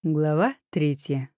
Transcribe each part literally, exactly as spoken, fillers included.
Глава третья.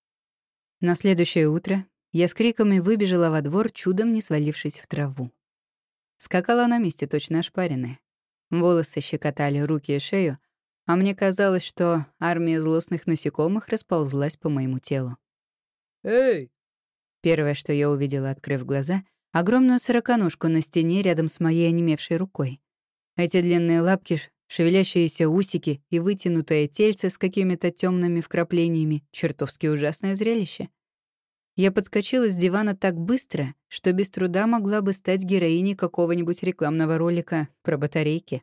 На следующее утро я с криками выбежала во двор, чудом не свалившись в траву. Скакала на месте, точно ошпаренная. Волосы щекотали руки и шею, а мне казалось, что армия злостных насекомых расползлась по моему телу. «Эй!» Первое, что я увидела, открыв глаза, — огромную сороконожку на стене рядом с моей онемевшей рукой. Эти длинные лапки, шевелящиеся усики и вытянутое тельце с какими-то темными вкраплениями — чертовски ужасное зрелище. Я подскочила с дивана так быстро, что без труда могла бы стать героиней какого-нибудь рекламного ролика про батарейки.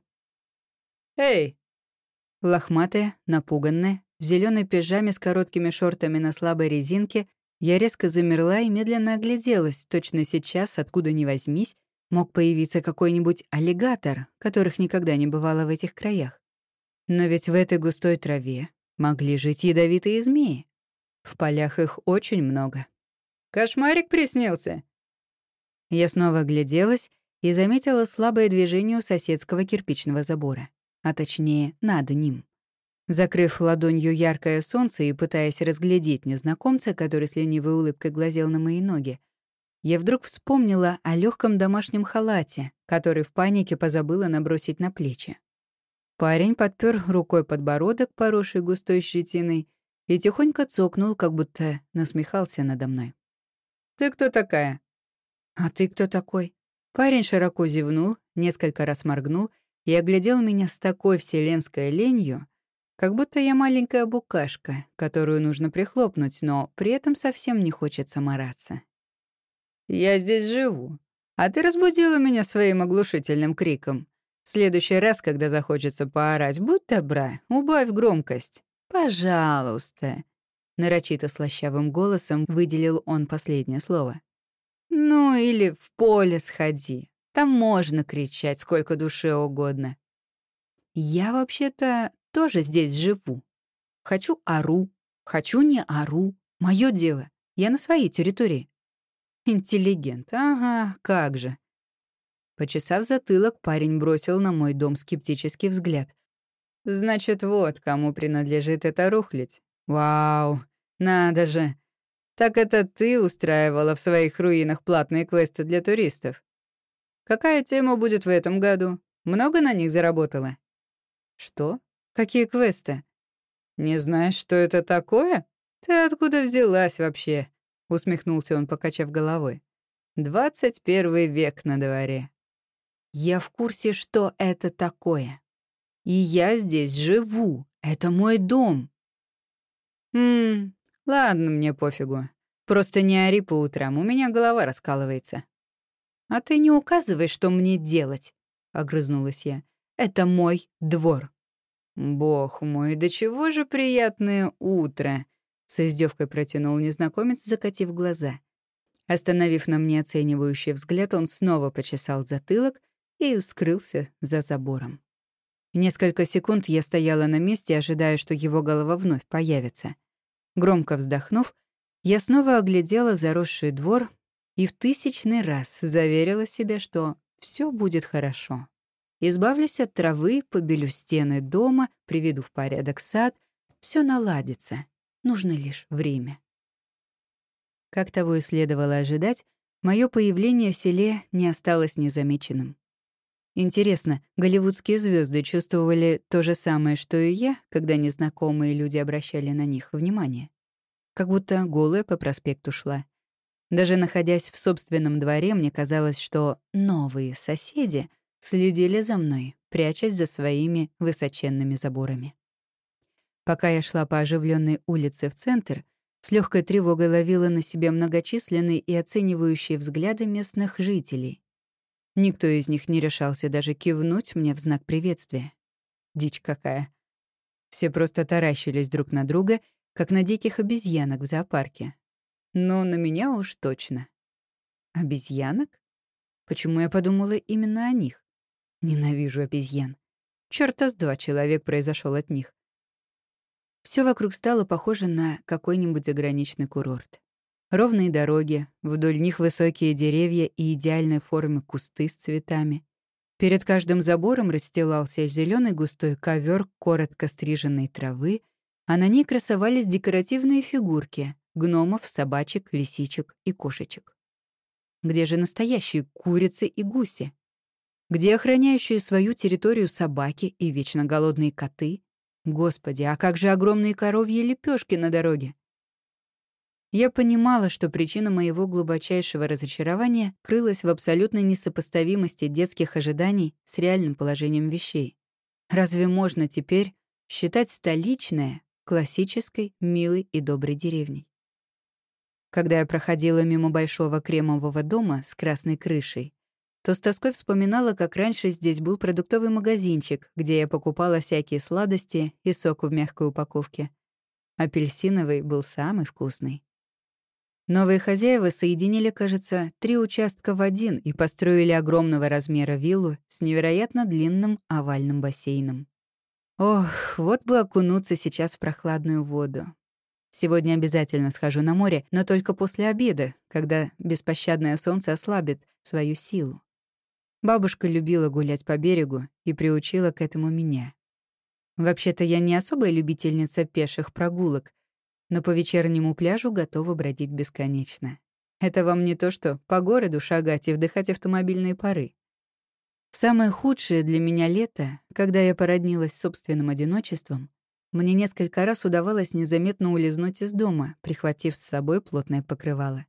«Эй!» Лохматая, напуганная, в зеленой пижаме с короткими шортами на слабой резинке, я резко замерла и медленно огляделась. Точно сейчас, откуда ни возьмись, мог появиться какой-нибудь аллигатор, которых никогда не бывало в этих краях. Но ведь в этой густой траве могли жить ядовитые змеи. В полях их очень много. Кошмарик приснился?» Я снова огляделась и заметила слабое движение у соседского кирпичного забора, а точнее, над ним. Закрыв ладонью яркое солнце и пытаясь разглядеть незнакомца, который с ленивой улыбкой глазел на мои ноги, я вдруг вспомнила о легком домашнем халате, который в панике позабыла набросить на плечи. Парень подпер рукой подбородок, поросший густой щетиной, и тихонько цокнул, как будто насмехался надо мной. «Ты кто такая?» «А ты кто такой?» Парень широко зевнул, несколько раз моргнул и оглядел меня с такой вселенской ленью, как будто я маленькая букашка, которую нужно прихлопнуть, но при этом совсем не хочется мараться. «Я здесь живу. А ты разбудила меня своим оглушительным криком. В следующий раз, когда захочется поорать, будь добра, убавь громкость. Пожалуйста». Нарочито слащавым голосом выделил он последнее слово. «Ну или в поле сходи. Там можно кричать сколько душе угодно». «Я вообще-то тоже здесь живу. Хочу — ору, хочу — не ору. Моё дело. Я на своей территории». «Интеллигент, ага, как же». Почесав затылок, парень бросил на мой дом скептический взгляд. «Значит, вот кому принадлежит эта рухлядь. Вау, надо же. Так это ты устраивала в своих руинах платные квесты для туристов? Какая тема будет в этом году? Много на них заработала?» «Что? Какие квесты?» «Не знаешь, что это такое? Ты откуда взялась вообще?» — усмехнулся он, покачав головой. «Двадцать первый век на дворе». «Я в курсе, что это такое. И я здесь живу. Это мой дом». «Ммм, ладно, мне пофигу. Просто не ори по утрам, у меня голова раскалывается». «А ты не указывай, что мне делать», — огрызнулась я. «Это мой двор». «Бог мой, да чего же приятное утро!» — с издевкой протянул незнакомец, закатив глаза. Остановив на мне оценивающий взгляд, он снова почесал затылок и скрылся за забором. Несколько секунд я стояла на месте, ожидая, что его голова вновь появится. Громко вздохнув, я снова оглядела заросший двор и в тысячный раз заверила себя, что все будет хорошо. Избавлюсь от травы, побелю стены дома, приведу в порядок сад. Все наладится. Нужно лишь время. Как того и следовало ожидать, мое появление в селе не осталось незамеченным. Интересно, голливудские звезды чувствовали то же самое, что и я, когда незнакомые люди обращали на них внимание? Как будто голая по проспекту шла. Даже находясь в собственном дворе, мне казалось, что новые соседи следили за мной, прячась за своими высоченными заборами. Пока я шла по оживленной улице в центр, с легкой тревогой ловила на себе многочисленные и оценивающие взгляды местных жителей. Никто из них не решался даже кивнуть мне в знак приветствия. Дичь какая. Все просто таращились друг на друга, как на диких обезьянок в зоопарке. Но на меня уж точно. Обезьянок? Почему я подумала именно о них? Ненавижу обезьян. Чёрта с два человек произошел от них. Все вокруг стало похоже на какой-нибудь заграничный курорт. Ровные дороги, вдоль них высокие деревья и идеальной формы кусты с цветами. Перед каждым забором расстилался зеленый густой ковер коротко стриженной травы, а на ней красовались декоративные фигурки гномов, собачек, лисичек и кошечек. Где же настоящие курицы и гуси? Где охраняющие свою территорию собаки и вечно голодные коты? Господи, а как же огромные коровьи лепешки на дороге? Я понимала, что причина моего глубочайшего разочарования крылась в абсолютной несопоставимости детских ожиданий с реальным положением вещей. Разве можно теперь считать столичное классической, милой и доброй деревней? Когда я проходила мимо большого кремового дома с красной крышей, то с тоской вспоминала, как раньше здесь был продуктовый магазинчик, где я покупала всякие сладости и сок в мягкой упаковке. Апельсиновый был самый вкусный. Новые хозяева соединили, кажется, три участка в один и построили огромного размера виллу с невероятно длинным овальным бассейном. Ох, вот бы окунуться сейчас в прохладную воду. Сегодня обязательно схожу на море, но только после обеда, когда беспощадное солнце ослабит свою силу. Бабушка любила гулять по берегу и приучила к этому меня. Вообще-то я не особая любительница пеших прогулок, но по вечернему пляжу готова бродить бесконечно. Это вам не то, что по городу шагать и вдыхать автомобильные пары. В самое худшее для меня лето, когда я породнилась с собственным одиночеством, мне несколько раз удавалось незаметно улизнуть из дома, прихватив с собой плотное покрывало.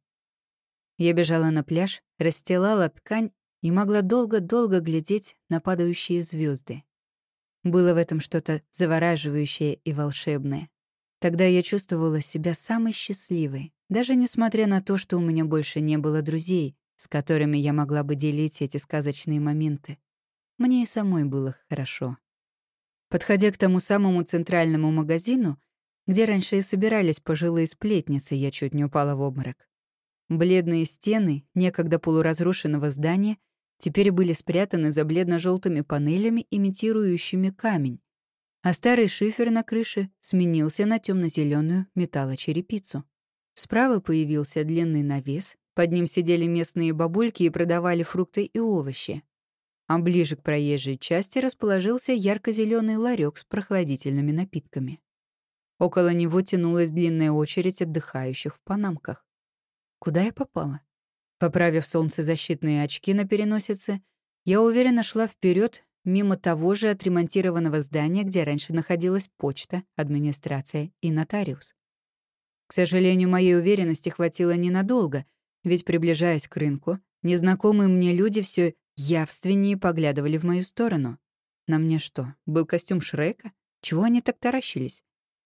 Я бежала на пляж, расстилала ткань и могла долго-долго глядеть на падающие звезды. Было в этом что-то завораживающее и волшебное. Тогда я чувствовала себя самой счастливой, даже несмотря на то, что у меня больше не было друзей, с которыми я могла бы делить эти сказочные моменты. Мне и самой было хорошо. Подходя к тому самому центральному магазину, где раньше и собирались пожилые сплетницы, я чуть не упала в обморок. Бледные стены некогда полуразрушенного здания теперь были спрятаны за бледно-желтыми панелями, имитирующими камень, а старый шифер на крыше сменился на темно-зеленую металлочерепицу. Справа появился длинный навес, под ним сидели местные бабульки и продавали фрукты и овощи. А ближе к проезжей части расположился ярко-зеленый ларек с прохладительными напитками. Около него тянулась длинная очередь отдыхающих в панамках. Куда я попала? Поправив солнцезащитные очки на переносице, я уверенно шла вперед мимо того же отремонтированного здания, где раньше находилась почта, администрация и нотариус. К сожалению, моей уверенности хватило ненадолго, ведь, приближаясь к рынку, незнакомые мне люди все явственнее поглядывали в мою сторону. На мне что, был костюм Шрека? Чего они так таращились?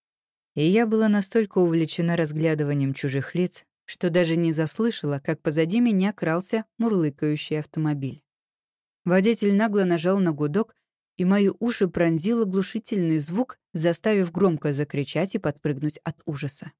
И я была настолько увлечена разглядыванием чужих лиц, что даже не заслышала, как позади меня крался мурлыкающий автомобиль. Водитель нагло нажал на гудок, и мои уши пронзил оглушительный звук, заставив громко закричать и подпрыгнуть от ужаса.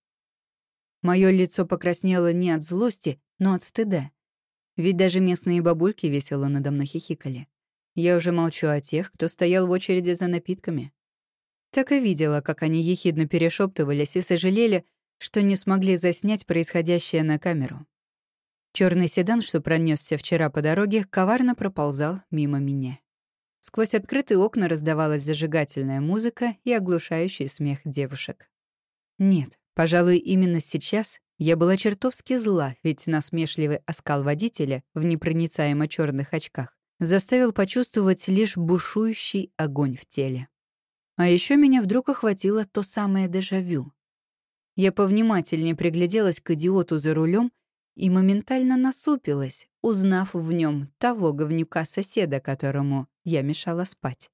Моё лицо покраснело не от злости, но от стыда. Ведь даже местные бабульки весело надо мной хихикали. Я уже молчу о тех, кто стоял в очереди за напитками. Так и видела, как они ехидно перешептывались и сожалели, что не смогли заснять происходящее на камеру. Черный седан, что пронесся вчера по дороге, коварно проползал мимо меня. Сквозь открытые окна раздавалась зажигательная музыка и оглушающий смех девушек. Нет, пожалуй, именно сейчас я была чертовски зла, ведь насмешливый оскал водителя в непроницаемо черных очках заставил почувствовать лишь бушующий огонь в теле. А еще меня вдруг охватило то самое дежавю. Я повнимательнее пригляделась к идиоту за рулем и моментально насупилась, узнав в нем того говнюка-соседа, которому я мешала спать.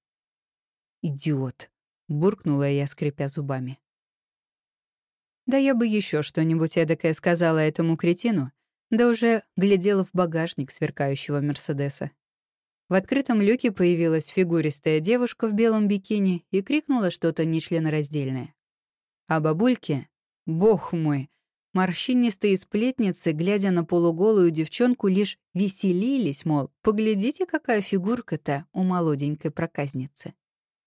«Идиот!» — буркнула я, скрипя зубами. Да я бы еще что-нибудь эдакое сказала этому кретину, да уже глядела в багажник сверкающего Мерседеса. В открытом люке появилась фигуристая девушка в белом бикини и крикнула что-то нечленораздельное. А бабульки, бог мой, морщинистые сплетницы, глядя на полуголую девчонку, лишь веселились, мол, поглядите, какая фигурка-то у молоденькой проказницы.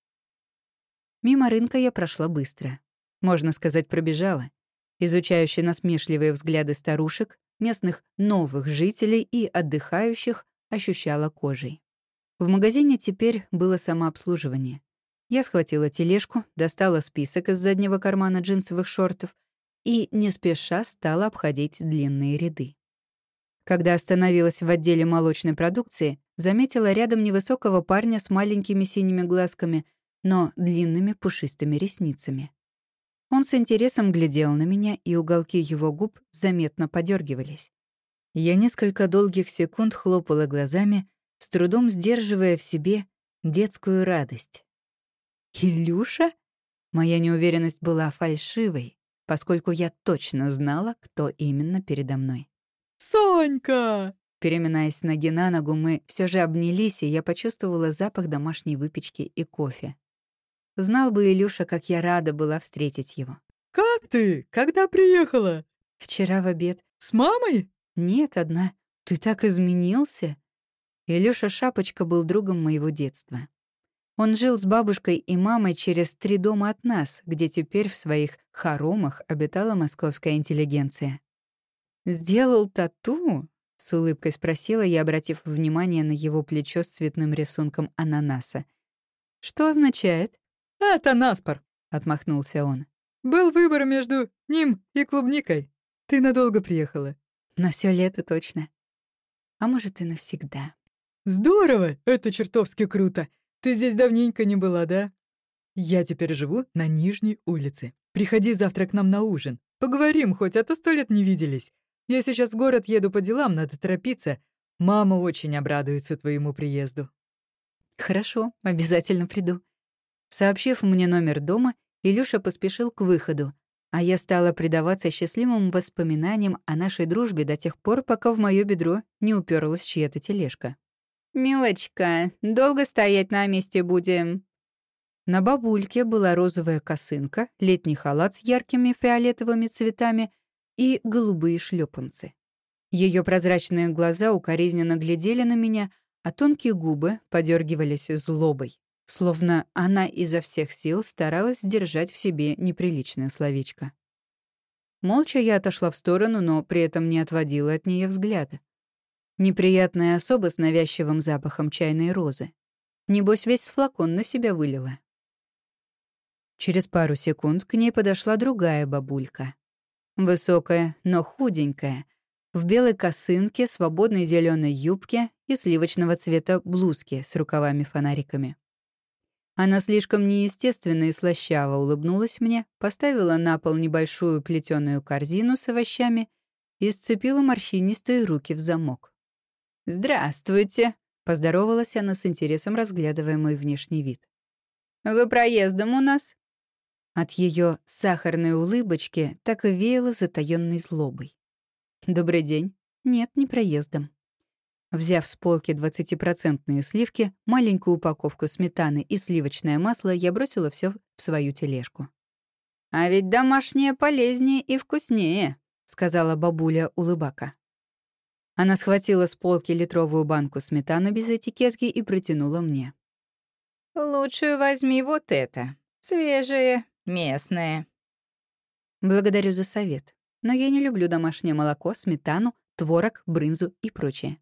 Мимо рынка я прошла быстро. Можно сказать, пробежала, изучающая насмешливые взгляды старушек, местных новых жителей и отдыхающих, ощущала кожей. В магазине теперь было самообслуживание. Я схватила тележку, достала список из заднего кармана джинсовых шортов и не спеша стала обходить длинные ряды. Когда остановилась в отделе молочной продукции, заметила рядом невысокого парня с маленькими синими глазками, но длинными пушистыми ресницами. Он с интересом глядел на меня, и уголки его губ заметно подергивались. Я несколько долгих секунд хлопала глазами, с трудом сдерживая в себе детскую радость. «Илюша?» Моя неуверенность была фальшивой, поскольку я точно знала, кто именно передо мной. «Сонька!» Переминаясь с ноги на ногу, мы все же обнялись, и я почувствовала запах домашней выпечки и кофе. Знал бы Илюша, как я рада была встретить его. «Как ты? Когда приехала?» «Вчера в обед». «С мамой?» «Нет, одна. Ты так изменился». Илюша Шапочка был другом моего детства. Он жил с бабушкой и мамой через три дома от нас, где теперь в своих хоромах обитала московская интеллигенция. «Сделал тату?» — с улыбкой спросила я, обратив внимание на его плечо с цветным рисунком ананаса. «Что означает?» «Это наспор», — отмахнулся он. «Был выбор между ним и клубникой. Ты надолго приехала». «На все лето точно. А может, и навсегда». «Здорово! Это чертовски круто! Ты здесь давненько не была, да? Я теперь живу на Нижней улице. Приходи завтра к нам на ужин. Поговорим хоть, а то сто лет не виделись. Я сейчас в город еду по делам, надо торопиться. Мама очень обрадуется твоему приезду». «Хорошо, обязательно приду». Сообщив мне номер дома, Илюша поспешил к выходу, а я стала предаваться счастливым воспоминаниям о нашей дружбе до тех пор, пока в моё бедро не уперлась чья-то тележка. «Милочка, долго стоять на месте будем?» На бабульке была розовая косынка, летний халат с яркими фиолетовыми цветами и голубые шлёпанцы. Её прозрачные глаза укоризненно глядели на меня, а тонкие губы подёргивались злобой, словно она изо всех сил старалась сдержать в себе неприличное словечко. Молча я отошла в сторону, но при этом не отводила от неё взгляда. Неприятная особа с навязчивым запахом чайной розы. Небось, весь флакон на себя вылила. Через пару секунд к ней подошла другая бабулька. Высокая, но худенькая, в белой косынке, свободной зеленой юбке и сливочного цвета блузке с рукавами-фонариками. Она слишком неестественно и слащаво улыбнулась мне, поставила на пол небольшую плетеную корзину с овощами и сцепила морщинистые руки в замок. «Здравствуйте», — поздоровалась она с интересом, разглядывая мой внешний вид. «Вы проездом у нас?» От ее сахарной улыбочки так и веяло затаённой злобой. «Добрый день. Нет, не проездом». Взяв с полки двадцатипроцентные сливки, маленькую упаковку сметаны и сливочное масло, я бросила все в свою тележку. «А ведь домашнее полезнее и вкуснее», — сказала бабуля-улыбака. Она схватила с полки литровую банку сметаны без этикетки и протянула мне. «Лучше возьми вот это. Свежее, местное». Благодарю за совет, но я не люблю домашнее молоко, сметану, творог, брынзу и прочее.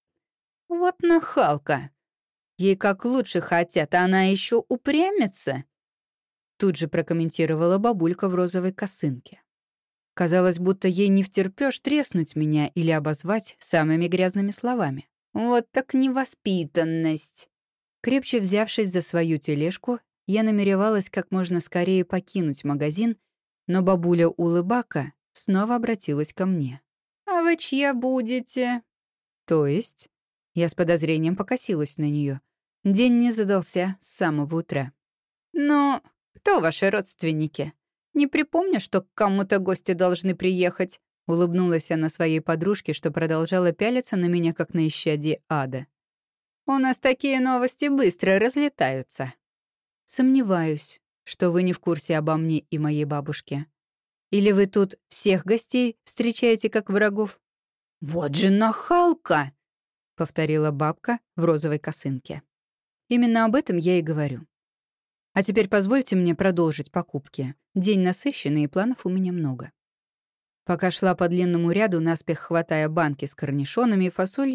«Вот нахалка! Ей как лучше хотят, а она еще упрямится!» Тут же прокомментировала бабулька в розовой косынке. Казалось, будто ей не втерпёшь треснуть меня или обозвать самыми грязными словами. «Вот так невоспитанность!» Крепче взявшись за свою тележку, я намеревалась как можно скорее покинуть магазин, но бабуля-улыбака снова обратилась ко мне. «А вы чья будете?» «То есть?» Я с подозрением покосилась на неё. День не задался с самого утра. «Но кто ваши родственники? Не припомню, что к кому-то гости должны приехать», — улыбнулась она своей подружке, что продолжала пялиться на меня, как на исчадие ада. «У нас такие новости быстро разлетаются». «Сомневаюсь, что вы не в курсе обо мне и моей бабушке. Или вы тут всех гостей встречаете как врагов?» «Вот же нахалка!» — повторила бабка в розовой косынке. «Именно об этом я и говорю. А теперь позвольте мне продолжить покупки. День насыщенный, и планов у меня много». Пока шла по длинному ряду, наспех хватая банки с корнишонами и фасолью,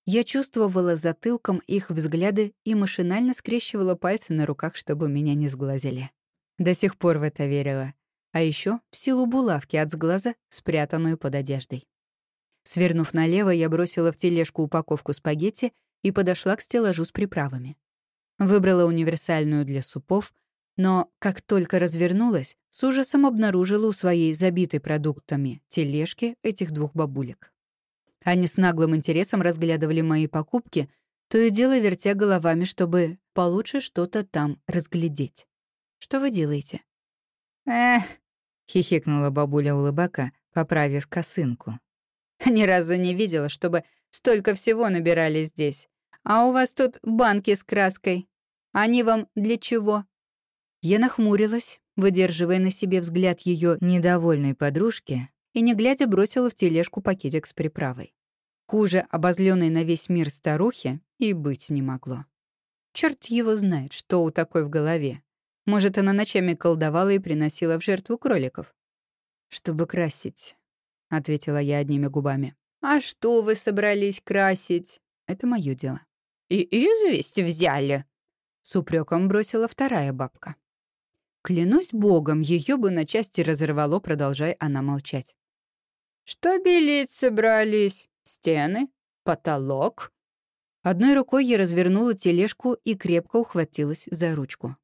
Я чувствовала затылком их взгляды и машинально скрещивала пальцы на руках, чтобы меня не сглазили. До сих пор в это верила. А еще в силу булавки от сглаза, спрятанную под одеждой. Свернув налево, я бросила в тележку упаковку спагетти и подошла к стеллажу с приправами. Выбрала универсальную для супов, но как только развернулась, с ужасом обнаружила у своей забитой продуктами тележки этих двух бабулек. Они с наглым интересом разглядывали мои покупки, то и дело вертя головами, чтобы получше что-то там разглядеть. «Что вы делаете?» «Эх», — хихикнула бабуля-улыбака, поправив косынку. «Ни разу не видела, чтобы столько всего набирали здесь. А у вас тут банки с краской. Они вам для чего?» Я нахмурилась, выдерживая на себе взгляд ее недовольной подружки, и, не глядя, бросила в тележку пакетик с приправой. Хуже обозленной на весь мир старухи и быть не могло. Черт его знает, что у такой в голове. Может, она ночами колдовала и приносила в жертву кроликов. «Чтобы красить», — ответила я одними губами. «А что вы собрались красить?» «Это мое дело». «И известь взяли?» — с упреком бросила вторая бабка. Клянусь богом, ее бы на части разорвало, продолжая она молчать. «Что белить собрались? Стены? Потолок?» Одной рукой я развернула тележку и крепко ухватилась за ручку.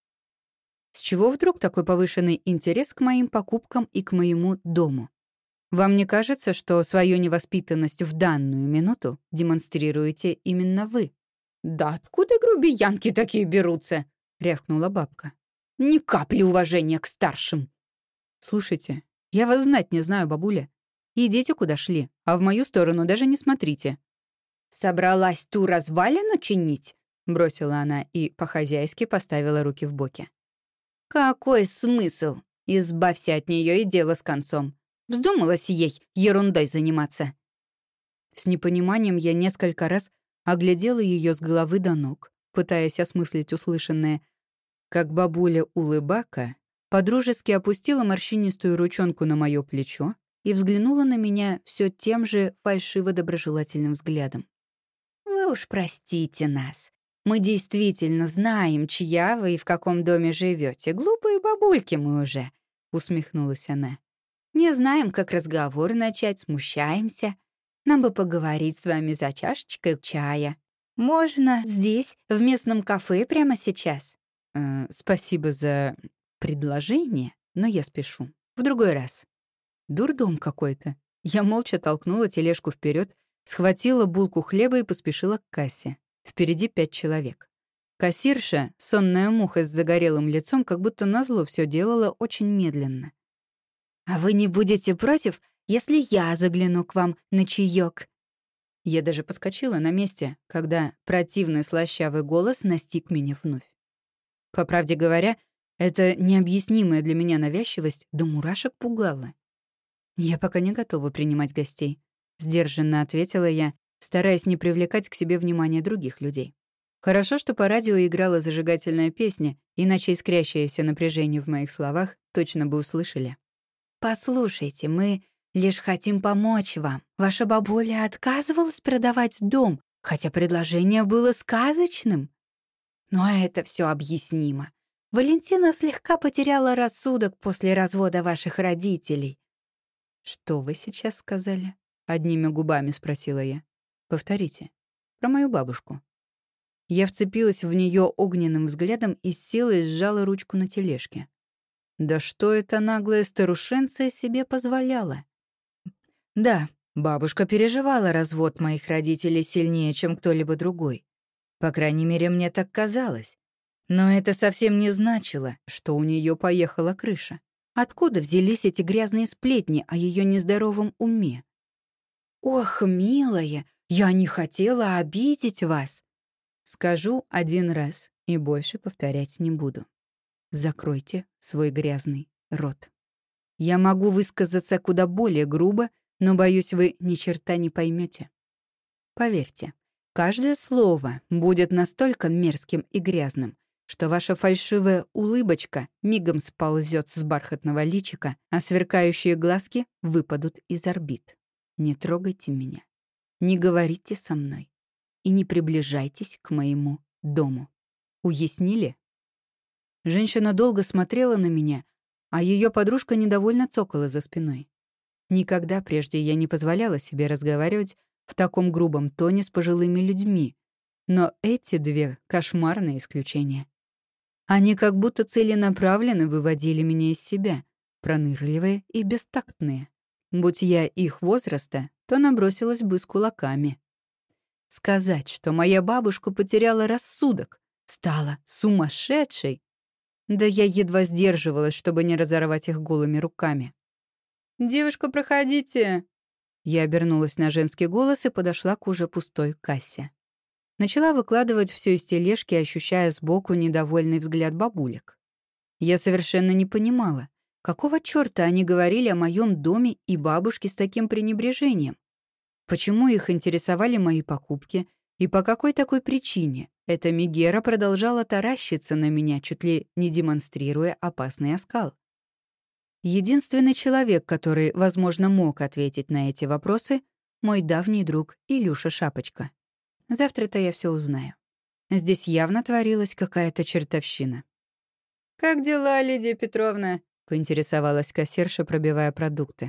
С чего вдруг такой повышенный интерес к моим покупкам и к моему дому? Вам не кажется, что свою невоспитанность в данную минуту демонстрируете именно вы? «Да откуда грубиянки такие берутся?» — рявкнула бабка. «Ни капли уважения к старшим». «Слушайте, я вас знать не знаю, бабуля. Идите, куда шли, а в мою сторону даже не смотрите». «Собралась ту развалину чинить?» — бросила она и по-хозяйски поставила руки в боки. «Какой смысл? Избавься от нее и дело с концом. Вздумалась ей ерундой заниматься». С непониманием я несколько раз оглядела ее с головы до ног, пытаясь осмыслить услышанное, как бабуля-улыбака подружески опустила морщинистую ручонку на мое плечо и взглянула на меня все тем же фальшиво-доброжелательным взглядом. «Вы уж простите нас. Мы действительно знаем, чья вы и в каком доме живете. Глупые бабульки мы уже», — усмехнулась она. «Не знаем, как разговор начать, смущаемся. Нам бы поговорить с вами за чашечкой чая. Можно здесь, в местном кафе, прямо сейчас?» Э, «Спасибо за предложение, но я спешу. В другой раз». Дурдом какой-то. Я молча толкнула тележку вперед, схватила булку хлеба и поспешила к кассе. Впереди пять человек. Кассирша, сонная муха с загорелым лицом, как будто назло все делала очень медленно. «А вы не будете против, если я загляну к вам на чаёк?» Я даже подскочила на месте, когда противный слащавый голос настиг меня вновь. По правде говоря, эта необъяснимая для меня навязчивость до мурашек пугала. «Я пока не готова принимать гостей», — сдержанно ответила я, стараясь не привлекать к себе внимание других людей. Хорошо, что по радио играла зажигательная песня, иначе искрящееся напряжение в моих словах точно бы услышали. «Послушайте, мы лишь хотим помочь вам. Ваша бабуля отказывалась продавать дом, хотя предложение было сказочным. Но это все объяснимо. Валентина слегка потеряла рассудок после развода ваших родителей». «Что вы сейчас сказали?» — одними губами спросила я. «Повторите. Про мою бабушку». Я вцепилась в нее огненным взглядом и с силой сжала ручку на тележке. Да что эта наглая старушенция себе позволяла? Да, бабушка переживала развод моих родителей сильнее, чем кто-либо другой. По крайней мере, мне так казалось. Но это совсем не значило, что у нее поехала крыша. Откуда взялись эти грязные сплетни о ее нездоровом уме? «Ох, милая, я не хотела обидеть вас». Скажу один раз и больше повторять не буду. Закройте свой грязный рот. Я могу высказаться куда более грубо, но, боюсь, вы ни черта не поймете. Поверьте, каждое слово будет настолько мерзким и грязным, что ваша фальшивая улыбочка мигом сползет с бархатного личика, а сверкающие глазки выпадут из орбит. Не трогайте меня. Не говорите со мной. и не приближайтесь к моему дому. Уяснили?» Женщина долго смотрела на меня, а ее подружка недовольно цокала за спиной. Никогда прежде я не позволяла себе разговаривать в таком грубом тоне с пожилыми людьми, но эти две — кошмарные исключения. Они как будто целенаправленно выводили меня из себя, пронырливые и бестактные. Будь я их возраста, то набросилась бы с кулаками. Сказать, что моя бабушка потеряла рассудок, стала сумасшедшей, да я едва сдерживалась, чтобы не разорвать их голыми руками. «Девушка, проходите!» Я обернулась на женский голос и подошла к уже пустой кассе. Начала выкладывать все из тележки, ощущая сбоку недовольный взгляд бабулек. Я совершенно не понимала, какого чёрта они говорили о моем доме и бабушке с таким пренебрежением. Почему их интересовали мои покупки и по какой такой причине эта Мегера продолжала таращиться на меня, чуть ли не демонстрируя опасный оскал. Единственный человек, который, возможно, мог ответить на эти вопросы — мой давний друг Илюша Шапочка. Завтра-то я все узнаю. Здесь явно творилась какая-то чертовщина. «Как дела, Лидия Петровна?» — поинтересовалась кассирша, пробивая продукты.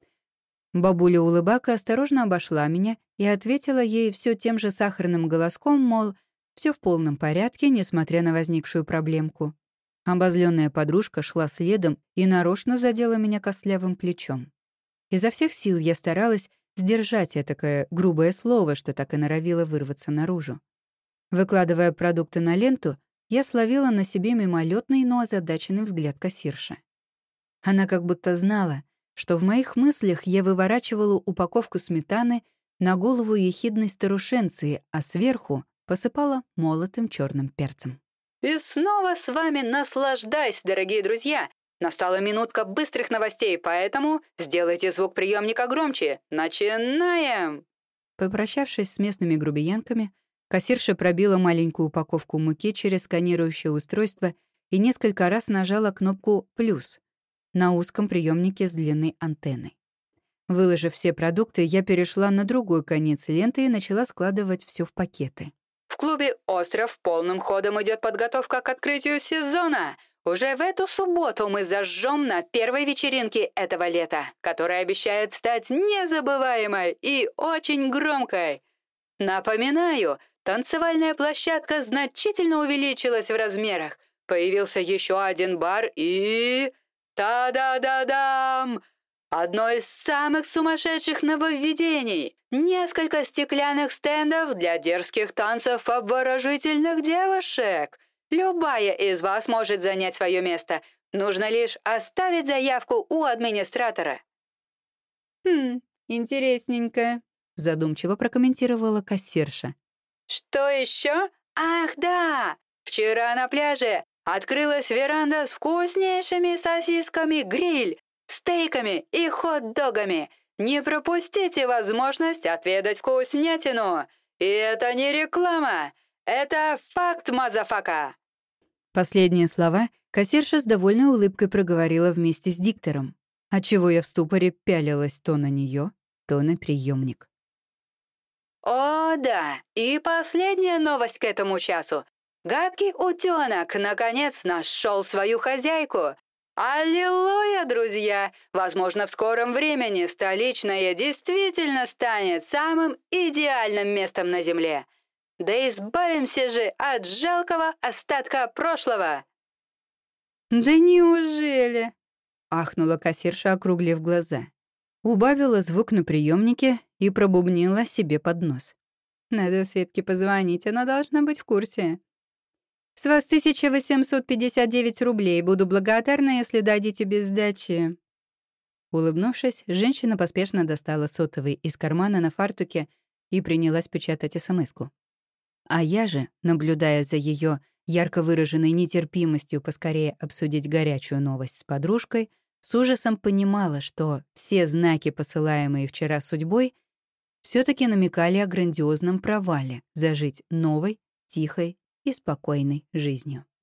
Бабуля-улыбака осторожно обошла меня и ответила ей все тем же сахарным голоском, мол, все в полном порядке, несмотря на возникшую проблемку. Обозленная подружка шла следом и нарочно задела меня костлявым плечом. Изо всех сил я старалась сдержать этакое грубое слово, что так и норовило вырваться наружу. Выкладывая продукты на ленту, я словила на себе мимолетный, но озадаченный взгляд кассирши. Она как будто знала, что в моих мыслях я выворачивала упаковку сметаны на голову ехидной старушенции, а сверху посыпала молотым черным перцем. И снова с вами наслаждайся, дорогие друзья. Настала минутка быстрых новостей, поэтому сделайте звук приемника громче. Начинаем! Попрощавшись с местными грубиянками, кассирша пробила маленькую упаковку муки через сканирующее устройство и несколько раз нажала кнопку «плюс» на узком приемнике с длинной антенной. Выложив все продукты, я перешла на другой конец ленты и начала складывать все в пакеты. В клубе «Остров» полным ходом идет подготовка к открытию сезона. Уже в эту субботу мы зажжем на первой вечеринке этого лета, которая обещает стать незабываемой и очень громкой. Напоминаю, танцевальная площадка значительно увеличилась в размерах. Появился еще один бар и... Та-да-да-дам! Одно из самых сумасшедших нововведений. Несколько стеклянных стендов для дерзких танцев обворожительных девушек. Любая из вас может занять свое место. Нужно лишь оставить заявку у администратора. «Хм, интересненько», — задумчиво прокомментировала кассирша. Что еще? Ах, да! Вчера на пляже открылась веранда с вкуснейшими сосисками-гриль, стейками и хот-догами. Не пропустите возможность отведать вкуснятину. И это не реклама. Это факт, мазафака. Последние слова кассирша с довольной улыбкой проговорила вместе с диктором, отчего я в ступоре пялилась то на нее, то на приемник. О, да, и последняя новость к этому часу. Гадкий утенок наконец нашел свою хозяйку. Аллилуйя, друзья! Возможно, в скором времени столичная действительно станет самым идеальным местом на Земле. Да избавимся же от жалкого остатка прошлого. «Да неужели?» — ахнула кассирша, округлив глаза. Убавила звук на приемнике и пробубнила себе под нос. «Надо Светке позвонить, она должна быть в курсе. С вас тысяча восемьсот пятьдесят девять рублей. Буду благодарна, если дадите без сдачи». Улыбнувшись, женщина поспешно достала сотовый из кармана на фартуке и принялась печатать смс-ку. А я же, наблюдая за ее ярко выраженной нетерпимостью поскорее обсудить горячую новость с подружкой, с ужасом понимала, что все знаки, посылаемые вчера судьбой, все таки намекали о грандиозном провале зажить новой, тихой и спокойной жизнью.